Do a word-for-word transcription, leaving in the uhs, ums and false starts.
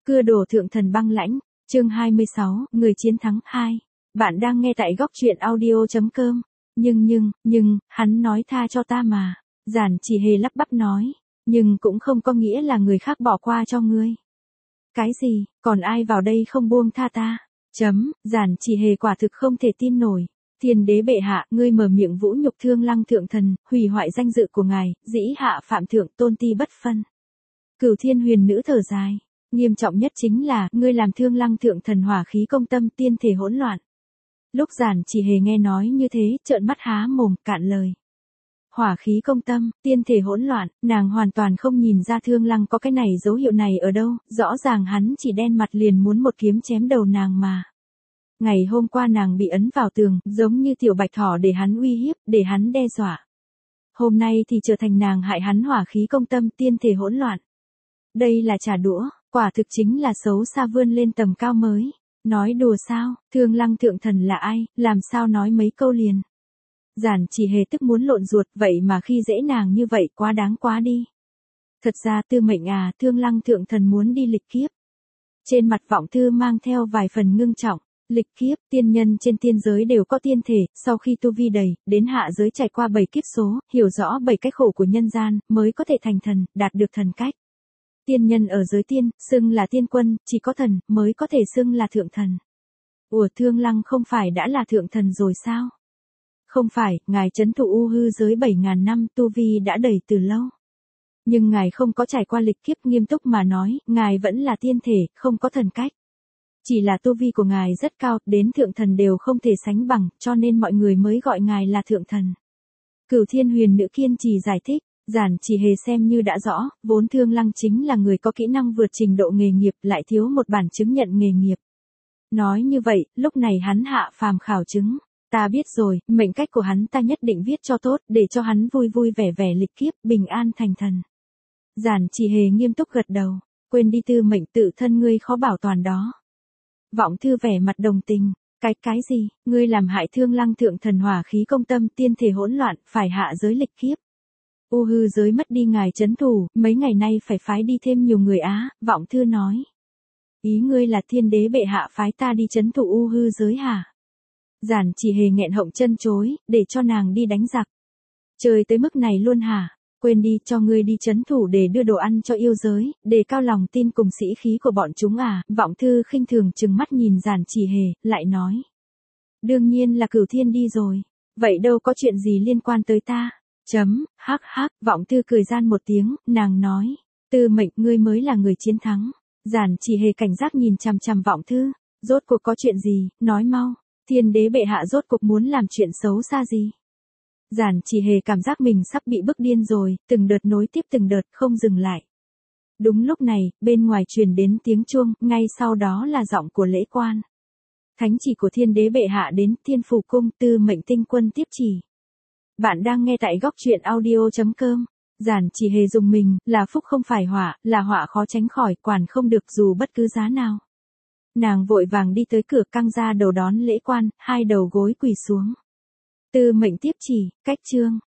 Cưa đổ thượng thần băng lãnh, chương hai mươi sáu, người chiến thắng hai. Bạn đang nghe tại góc truyện audio.com. Nhưng nhưng, nhưng, hắn nói tha cho ta mà. Giản Chỉ Hề lắp bắp nói. Nhưng cũng không có nghĩa là người khác bỏ qua cho ngươi. Cái gì, còn ai vào đây không buông tha ta? Chấm, Giản Chỉ Hề quả thực không thể tin nổi. Thiên đế bệ hạ, ngươi mở miệng vũ nhục Thương Lăng thượng thần, hủy hoại danh dự của ngài, dĩ hạ phạm thượng tôn ti bất phân. Cửu Thiên Huyền Nữ thở dài. Nghiêm trọng nhất chính là, ngươi làm Thương Lăng thượng thần hỏa khí công tâm tiên thể hỗn loạn. Lúc Giản Chỉ Hề nghe nói như thế, trợn mắt há mồm, cạn lời. Hỏa khí công tâm, tiên thể hỗn loạn, nàng hoàn toàn không nhìn ra Thương Lăng có cái này dấu hiệu này ở đâu, rõ ràng hắn chỉ đen mặt liền muốn một kiếm chém đầu nàng mà. Ngày hôm qua nàng bị ấn vào tường, giống như tiểu bạch thỏ để hắn uy hiếp, để hắn đe dọa. Hôm nay thì trở thành nàng hại hắn hỏa khí công tâm tiên thể hỗn loạn. Đây là trả đũa, quả thực chính là xấu xa vươn lên tầm cao mới. Nói đùa sao, Thương Lăng thượng thần là ai, làm sao nói mấy câu liền. Giản Chỉ Hề tức muốn lộn ruột, vậy mà khi dễ nàng như vậy quá đáng quá đi. Thật ra Tư Mệnh à, Thương Lăng thượng thần muốn đi lịch kiếp. Trên mặt Vọng Thư mang theo vài phần ngưng trọng. Lịch kiếp, tiên nhân trên tiên giới đều có tiên thể, sau khi tu vi đầy, đến hạ giới trải qua bảy kiếp số, hiểu rõ bảy cách khổ của nhân gian, mới có thể thành thần, đạt được thần cách. Tiên nhân ở giới tiên, xưng là tiên quân, chỉ có thần, mới có thể xưng là thượng thần. Ủa Thương Lăng không phải đã là thượng thần rồi sao? Không phải, ngài trấn thủ u hư giới bảy ngàn năm, tu vi đã đầy từ lâu. Nhưng ngài không có trải qua lịch kiếp, nghiêm túc mà nói, ngài vẫn là tiên thể, không có thần cách. Chỉ là tu vi của ngài rất cao, đến thượng thần đều không thể sánh bằng, cho nên mọi người mới gọi ngài là thượng thần. Cửu Thiên Huyền Nữ kiên trì giải thích, Giản Chỉ Hề xem như đã rõ, vốn Thương Lăng chính là người có kỹ năng vượt trình độ nghề nghiệp, lại thiếu một bản chứng nhận nghề nghiệp. Nói như vậy, lúc này hắn hạ phàm khảo chứng. Ta biết rồi, mệnh cách của hắn ta nhất định viết cho tốt, để cho hắn vui vui vẻ vẻ lịch kiếp, bình an thành thần. Giản Chỉ Hề nghiêm túc gật đầu, quên đi Tư Mệnh, tự thân ngươi khó bảo toàn đó. Vọng Thư vẻ mặt đồng tình, cái cái gì, ngươi làm hại Thương Lăng thượng thần hỏa khí công tâm tiên thể hỗn loạn, phải hạ giới lịch kiếp. U hư giới mất đi ngài trấn thủ, mấy ngày nay phải phái đi thêm nhiều người á, Vọng Thư nói. Ý ngươi là thiên đế bệ hạ phái ta đi trấn thủ u hư giới hả? Giản Chỉ Hề nghẹn họng chân chối, để cho nàng đi đánh giặc. Chơi tới mức này luôn hả? Quên đi, cho ngươi đi trấn thủ để đưa đồ ăn cho yêu giới, để cao lòng tin cùng sĩ khí của bọn chúng à, Vọng Thư khinh thường trừng mắt nhìn Giản Chỉ Hề, lại nói. Đương nhiên là Cửu Thiên đi rồi, vậy đâu có chuyện gì liên quan tới ta, chấm, hắc hắc, Vọng Thư cười gian một tiếng, nàng nói, Tư Mệnh ngươi mới là người chiến thắng. Giản Chỉ Hề cảnh giác nhìn chằm chằm Vọng Thư, rốt cuộc có chuyện gì, nói mau, thiên đế bệ hạ rốt cuộc muốn làm chuyện xấu xa gì. Giản Chỉ Hề cảm giác mình sắp bị bức điên rồi, từng đợt nối tiếp từng đợt không dừng lại. Đúng lúc này, bên ngoài truyền đến tiếng chuông, ngay sau đó là giọng của lễ quan. Thánh chỉ của thiên đế bệ hạ đến, Thiên Phủ cung, Tư Mệnh tinh quân tiếp chỉ. Bạn đang nghe tại góc truyện audio.com. Giản Chỉ Hề dùng mình, là phúc không phải họa, là họa khó tránh khỏi, quản không được dù bất cứ giá nào. Nàng vội vàng đi tới cửa, căng ra đầu đón lễ quan, hai đầu gối quỳ xuống. Tư Mệnh tiếp chỉ, cách chương,